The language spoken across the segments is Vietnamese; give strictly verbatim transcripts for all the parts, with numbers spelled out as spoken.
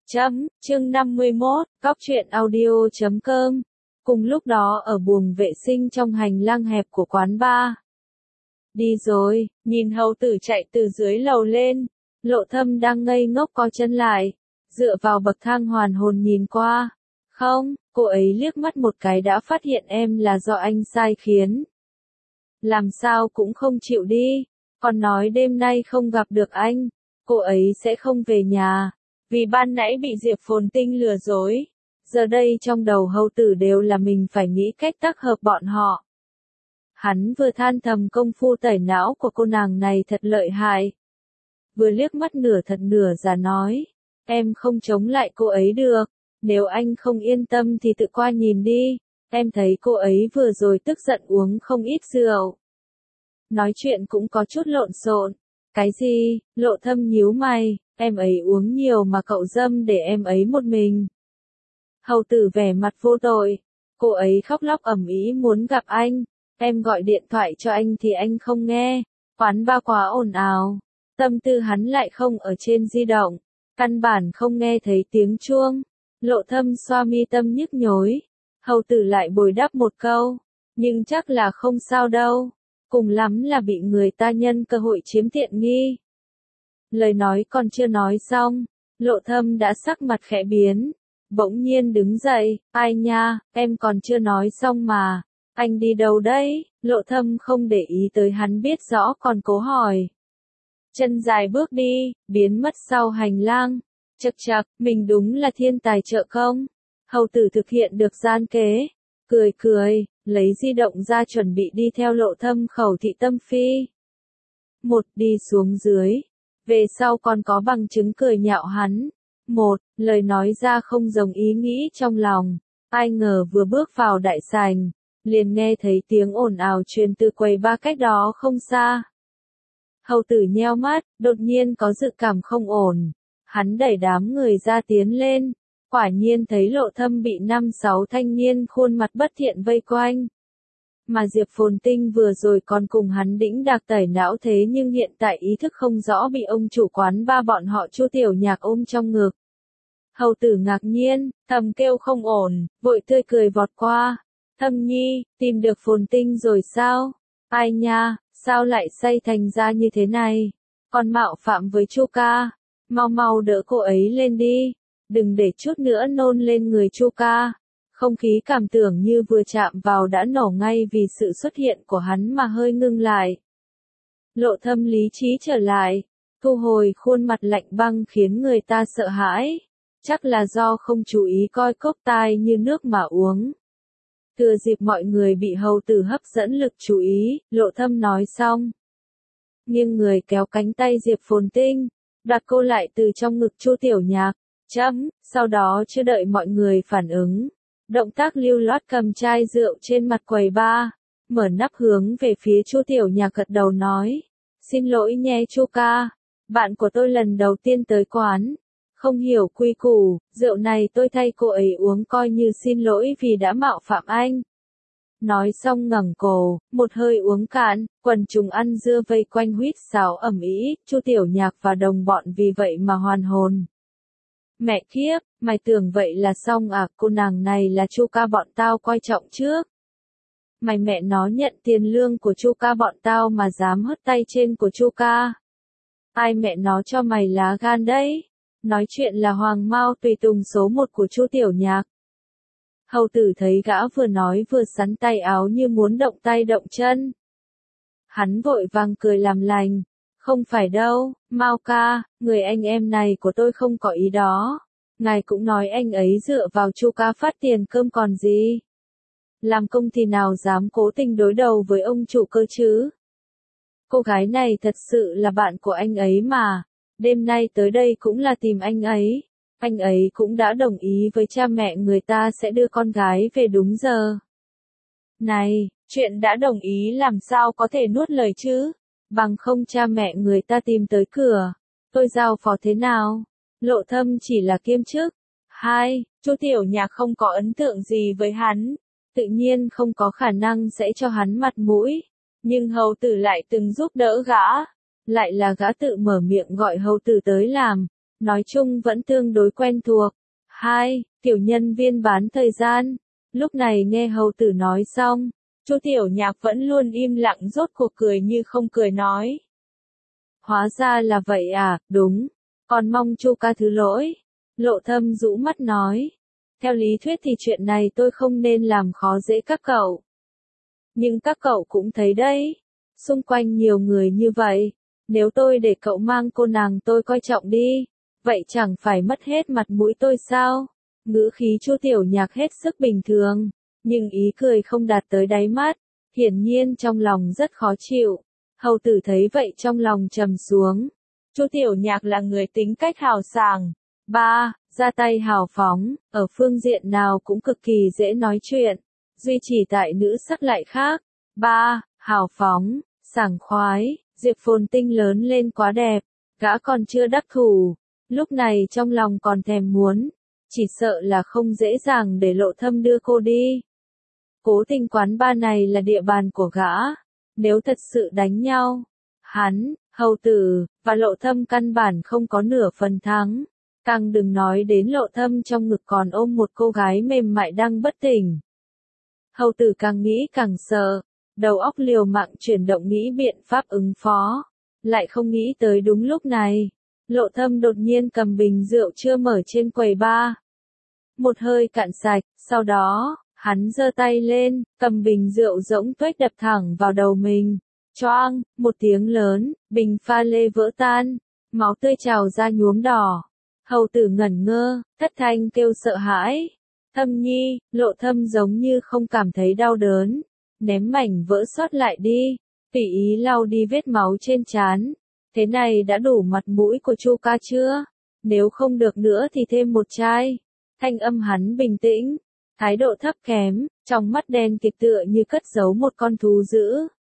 Chấm, chương năm mươi mốt, cóc truyện audio chấm com. Cùng lúc đó ở buồng vệ sinh trong hành lang hẹp của quán bar. Đi rồi, nhìn hầu tử chạy từ dưới lầu lên, Lộ Thâm đang ngây ngốc co chân lại, dựa vào bậc thang hoàn hồn nhìn qua. Không, cô ấy liếc mắt một cái đã phát hiện em là do anh sai khiến. Làm sao cũng không chịu đi, còn nói đêm nay không gặp được anh, cô ấy sẽ không về nhà. Vì ban nãy bị Diệp Phồn Tinh lừa dối, giờ đây trong đầu hầu tử đều là mình phải nghĩ cách tác hợp bọn họ. Hắn vừa than thầm công phu tẩy não của cô nàng này thật lợi hại. Vừa liếc mắt nửa thật nửa giả nói, em không chống lại cô ấy được, nếu anh không yên tâm thì tự qua nhìn đi, em thấy cô ấy vừa rồi tức giận uống không ít rượu. Nói chuyện cũng có chút lộn xộn. Cái gì? Lộ Thâm nhíu mày, em ấy uống nhiều mà cậu dâm để em ấy một mình. Hầu tử vẻ mặt vô tội, cô ấy khóc lóc ầm ĩ muốn gặp anh, em gọi điện thoại cho anh thì anh không nghe, quán ba quá ồn ào, tâm tư hắn lại không ở trên di động, căn bản không nghe thấy tiếng chuông. Lộ Thâm xoa mi tâm nhức nhối, hầu tử lại bồi đáp một câu, nhưng chắc là không sao đâu. Cùng lắm là bị người ta nhân cơ hội chiếm tiện nghi. Lời nói còn chưa nói xong, Lộ Thâm đã sắc mặt khẽ biến, bỗng nhiên đứng dậy, ai nha, em còn chưa nói xong mà, anh đi đâu đấy? Lộ Thâm không để ý tới hắn biết rõ còn cố hỏi. Chân dài bước đi, biến mất sau hành lang, chậc chậc, mình đúng là thiên tài trợ công. Hầu tử thực hiện được gian kế, cười cười, lấy di động ra chuẩn bị đi theo Lộ Thâm khẩu thị tâm phi. Một, đi xuống dưới, về sau còn có bằng chứng cười nhạo hắn. Một, lời nói ra không giống ý nghĩ trong lòng, ai ngờ vừa bước vào đại sảnh, liền nghe thấy tiếng ồn ào truyền từ quầy ba cách đó không xa. Hầu tử nheo mắt, đột nhiên có dự cảm không ổn, hắn đẩy đám người ra tiến lên. Quả nhiên thấy Lộ Thâm bị năm sáu thanh niên khuôn mặt bất thiện vây quanh. Mà Diệp Phồn Tinh vừa rồi còn cùng hắn đĩnh đạc tẩy não thế nhưng hiện tại ý thức không rõ bị ông chủ quán ba bọn họ Chu Tiểu Nhạc ôm trong ngực. Hầu tử ngạc nhiên, thầm kêu không ổn, vội tươi cười vọt qua. Thâm nhi, tìm được Phồn Tinh rồi sao? Ai nha, sao lại say thành ra như thế này? Còn mạo phạm với Chu ca, mau mau đỡ cô ấy lên đi. Đừng để chút nữa nôn lên người Chu ca. Không khí cảm tưởng như vừa chạm vào đã nổ ngay vì sự xuất hiện của hắn mà hơi ngưng lại. Lộ Thâm lý trí trở lại, thu hồi khuôn mặt lạnh băng khiến người ta sợ hãi. Chắc là do không chú ý coi cốc tai như nước mà uống. Thừa dịp mọi người bị hầu tử hấp dẫn lực chú ý, Lộ Thâm nói xong. Nghiêng người kéo cánh tay Diệp Phồn Tinh, đặt cô lại từ trong ngực Chu Tiểu Nhạc. Chấm, sau đó chưa đợi mọi người phản ứng. Động tác lưu loát cầm chai rượu trên mặt quầy bar, mở nắp hướng về phía Chu Tiểu Nhạc gật đầu nói. Xin lỗi nhé Chu ca, bạn của tôi lần đầu tiên tới quán, không hiểu quy củ, rượu này tôi thay cô ấy uống coi như xin lỗi vì đã mạo phạm anh. Nói xong ngẩng cổ, một hơi uống cạn, quần chúng ăn dưa vây quanh huýt sáo ầm ĩ, Chu Tiểu Nhạc và đồng bọn vì vậy mà hoàn hồn. Mẹ kiếp, mày tưởng vậy là xong à, cô nàng này là Chu ca bọn tao coi trọng trước. Mày mẹ nó nhận tiền lương của Chu ca bọn tao mà dám hất tay trên của Chu ca. Ai mẹ nó cho mày lá gan đấy? Nói chuyện là Hoàng Mao tùy tùng số một của Chu Tiểu Nhạc. Hầu tử thấy gã vừa nói vừa sắn tay áo như muốn động tay động chân. Hắn vội vàng cười làm lành. Không phải đâu, Mao ca, người anh em này của tôi không có ý đó. Ngài cũng nói anh ấy dựa vào Chu ca phát tiền cơm còn gì. Làm công thì nào dám cố tình đối đầu với ông chủ cơ chứ. Cô gái này thật sự là bạn của anh ấy mà. Đêm nay tới đây cũng là tìm anh ấy. Anh ấy cũng đã đồng ý với cha mẹ người ta sẽ đưa con gái về đúng giờ. Này, chuyện đã đồng ý làm sao có thể nuốt lời chứ? Bằng không cha mẹ người ta tìm tới cửa, tôi giao phó thế nào? Lộ Thâm chỉ là kiêm chức. Hai, Chu Tiểu Nhạc không có ấn tượng gì với hắn, tự nhiên không có khả năng sẽ cho hắn mặt mũi. Nhưng hầu tử lại từng giúp đỡ gã, lại là gã tự mở miệng gọi hầu tử tới làm, nói chung vẫn tương đối quen thuộc. Hai, tiểu nhân viên bán thời gian. Lúc này nghe hầu tử nói xong, Chu Tiểu Nhạc vẫn luôn im lặng rốt cuộc cười như không cười nói. Hóa ra là vậy à, đúng, còn mong Chu ca thứ lỗi. Lộ Thâm rũ mắt nói. Theo lý thuyết thì chuyện này tôi không nên làm khó dễ các cậu. Nhưng các cậu cũng thấy đấy, xung quanh nhiều người như vậy, nếu tôi để cậu mang cô nàng tôi coi trọng đi, vậy chẳng phải mất hết mặt mũi tôi sao? Ngữ khí Chu Tiểu Nhạc hết sức bình thường, nhưng ý cười không đạt tới đáy mắt, hiển nhiên trong lòng rất khó chịu. Hầu tử thấy vậy trong lòng trầm xuống. Chu Tiểu Nhạc là người tính cách hào sảng. Ba, ra tay hào phóng, ở phương diện nào cũng cực kỳ dễ nói chuyện, duy chỉ tại nữ sắc lại khác. Ba, hào phóng, sảng khoái, Diệp Phồn Tinh lớn lên quá đẹp, gã còn chưa đắc thủ, lúc này trong lòng còn thèm muốn, chỉ sợ là không dễ dàng để Lộ Thâm đưa cô đi. Cố Tình quán ba này là địa bàn của gã, nếu thật sự đánh nhau, hắn, hầu tử, và Lộ Thâm căn bản không có nửa phần thắng. Càng đừng nói đến Lộ Thâm trong ngực còn ôm một cô gái mềm mại đang bất tỉnh. Hầu tử càng nghĩ càng sợ, đầu óc liều mạng chuyển động nghĩ biện pháp ứng phó, lại không nghĩ tới đúng lúc này, Lộ Thâm đột nhiên cầm bình rượu chưa mở trên quầy bar. Một hơi cạn sạch, sau đó, hắn giơ tay lên, cầm bình rượu rỗng tuếch đập thẳng vào đầu mình. Choang, một tiếng lớn, bình pha lê vỡ tan, máu tươi trào ra nhuốm đỏ. Hầu tử ngẩn ngơ, thất thanh kêu sợ hãi. Thâm nhi, Lộ Thâm giống như không cảm thấy đau đớn, ném mảnh vỡ sót lại đi, tùy ý lau đi vết máu trên trán. Thế này đã đủ mặt mũi của Chu ca chưa? Nếu không được nữa thì thêm một chai. Thanh âm hắn bình tĩnh, thái độ thấp kém, trong mắt đen kịt tựa như cất giấu một con thú dữ.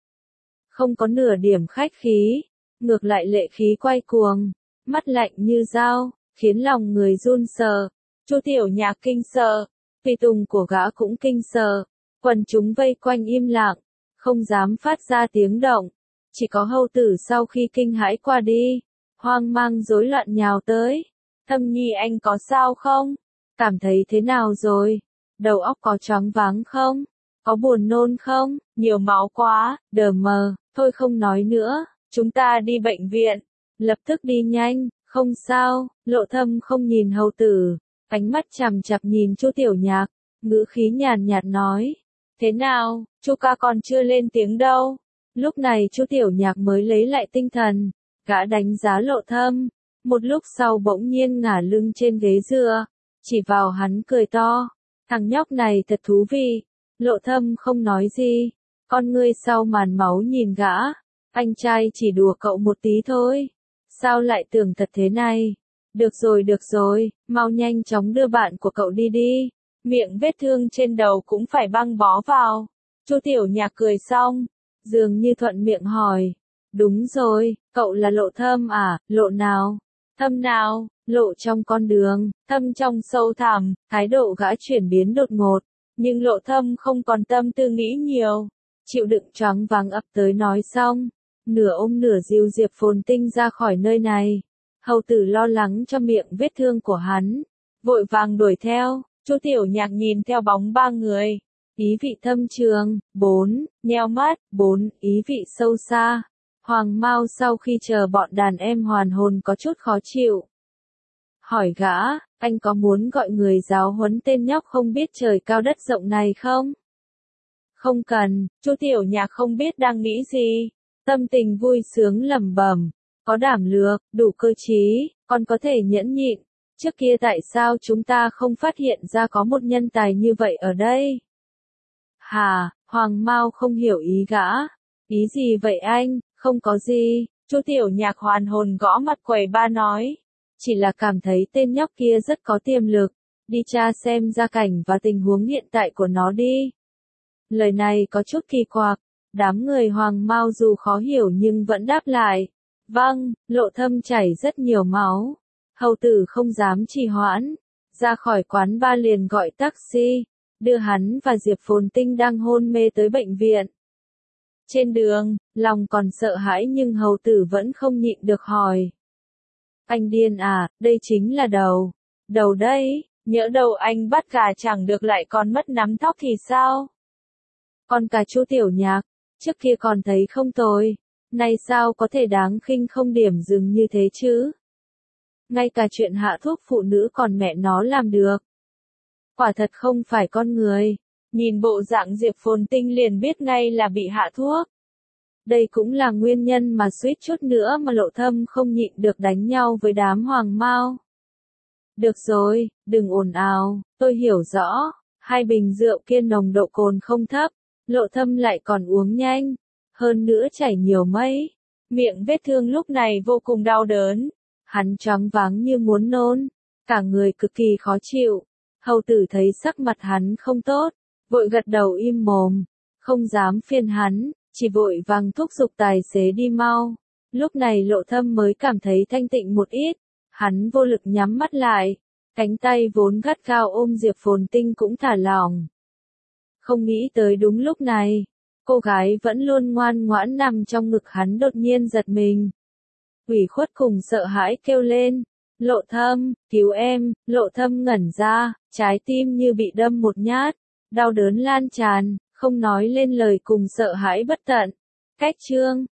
Không có nửa điểm khách khí, ngược lại lệ khí quay cuồng, mắt lạnh như dao, khiến lòng người run sợ. Chu Tiểu Nhạc kinh sợ, tùy tùng của gã cũng kinh sợ, quần chúng vây quanh im lặng, không dám phát ra tiếng động. Chỉ có hầu tử sau khi kinh hãi qua đi, hoang mang rối loạn nhào tới. Thâm nhi anh có sao không? Cảm thấy thế nào rồi? Đầu óc có choáng váng không? Có buồn nôn không? Nhiều máu quá, đờ mờ, thôi không nói nữa, chúng ta đi bệnh viện, lập tức đi nhanh, không sao. Lộ Thâm không nhìn hầu tử, ánh mắt chằm chằm nhìn Chu Tiểu Nhạc, ngữ khí nhàn nhạt nói, thế nào, Chu ca còn chưa lên tiếng đâu. Lúc này Chu Tiểu Nhạc mới lấy lại tinh thần, gã đánh giá Lộ Thâm, một lúc sau bỗng nhiên ngả lưng trên ghế dựa, chỉ vào hắn cười to, thằng nhóc này thật thú vị. Lộ Thâm không nói gì, con ngươi sau màn máu nhìn gã, anh trai chỉ đùa cậu một tí thôi, sao lại tưởng thật thế này? Được rồi được rồi, mau nhanh chóng đưa bạn của cậu đi đi, miệng vết thương trên đầu cũng phải băng bó vào. Chu Tiểu Nhạc cười xong, dường như thuận miệng hỏi, đúng rồi, cậu là Lộ Thâm à? Lộ nào? Thâm nào? Lộ trong con đường, thâm trong sâu thẳm, thái độ gã chuyển biến đột ngột, nhưng Lộ Thâm không còn tâm tư nghĩ nhiều, chịu đựng choáng váng ập tới nói xong, nửa ôm nửa dìu Diệp Phồn Tinh ra khỏi nơi này. Hầu tử lo lắng cho miệng vết thương của hắn, vội vàng đuổi theo. Chu Tiểu Nhạc nhìn theo bóng ba người, ý vị thâm trường. Bốn, nheo mắt. Bốn, ý vị sâu xa. Hoàng Mao sau khi chờ bọn đàn em hoàn hồn có chút khó chịu, hỏi gã, anh có muốn gọi người giáo huấn tên nhóc không biết trời cao đất rộng này không? Không cần. Chu Tiểu Nhạc không biết đang nghĩ gì, tâm tình vui sướng lẩm bẩm, có đảm lược, đủ cơ trí, còn có thể nhẫn nhịn. Trước kia tại sao chúng ta không phát hiện ra có một nhân tài như vậy ở đây? Hà, Hoàng Mao không hiểu ý gã. Ý gì vậy anh? Không có gì. Chu Tiểu Nhạc hoàn hồn gõ mặt quầy ba nói, chỉ là cảm thấy tên nhóc kia rất có tiềm lực, đi tra xem gia cảnh và tình huống hiện tại của nó đi. Lời này có chút kỳ quặc, đám người Hoàng Mao dù khó hiểu nhưng vẫn đáp lại, vâng. Lộ Thâm chảy rất nhiều máu, hầu tử không dám trì hoãn, ra khỏi quán ba liền gọi taxi, đưa hắn và Diệp Phồn Tinh đang hôn mê tới bệnh viện. Trên đường, lòng còn sợ hãi nhưng hầu tử vẫn không nhịn được hỏi, Anh điên à, đây chính là đầu. Đầu đây, nhỡ đầu anh bắt gà chẳng được lại còn mất nắm tóc thì sao? Con cà chua tiểu nhạc, trước kia còn thấy không tồi, nay sao có thể đáng khinh không điểm dừng như thế chứ? Ngay cả chuyện hạ thuốc phụ nữ còn mẹ nó làm được. Quả thật không phải con người, nhìn bộ dạng Diệp Phồn Tinh liền biết ngay là bị hạ thuốc. Đây cũng là nguyên nhân mà suýt chút nữa mà Lộ Thâm không nhịn được đánh nhau với đám hoàng mao. Được rồi, đừng ồn ào, tôi hiểu rõ, hai bình rượu kia nồng độ cồn không thấp, Lộ Thâm lại còn uống nhanh, hơn nữa chảy nhiều mấy. Miệng vết thương lúc này vô cùng đau đớn, hắn choáng váng như muốn nôn, cả người cực kỳ khó chịu. Hầu tử thấy sắc mặt hắn không tốt, vội gật đầu im mồm, không dám phiền hắn, chỉ vội vàng thúc giục tài xế đi mau. Lúc này Lộ Thâm mới cảm thấy thanh tịnh một ít, hắn vô lực nhắm mắt lại, cánh tay vốn gắt gao ôm Diệp Phồn Tinh cũng thả lỏng. Không nghĩ tới đúng lúc này, cô gái vẫn luôn ngoan ngoãn nằm trong ngực hắn đột nhiên giật mình. Ủy khuất cùng sợ hãi kêu lên, Lộ Thâm, cứu em. Lộ Thâm ngẩn ra, trái tim như bị đâm một nhát, đau đớn lan tràn, không nói lên lời cùng sợ hãi bất tận. Cách chương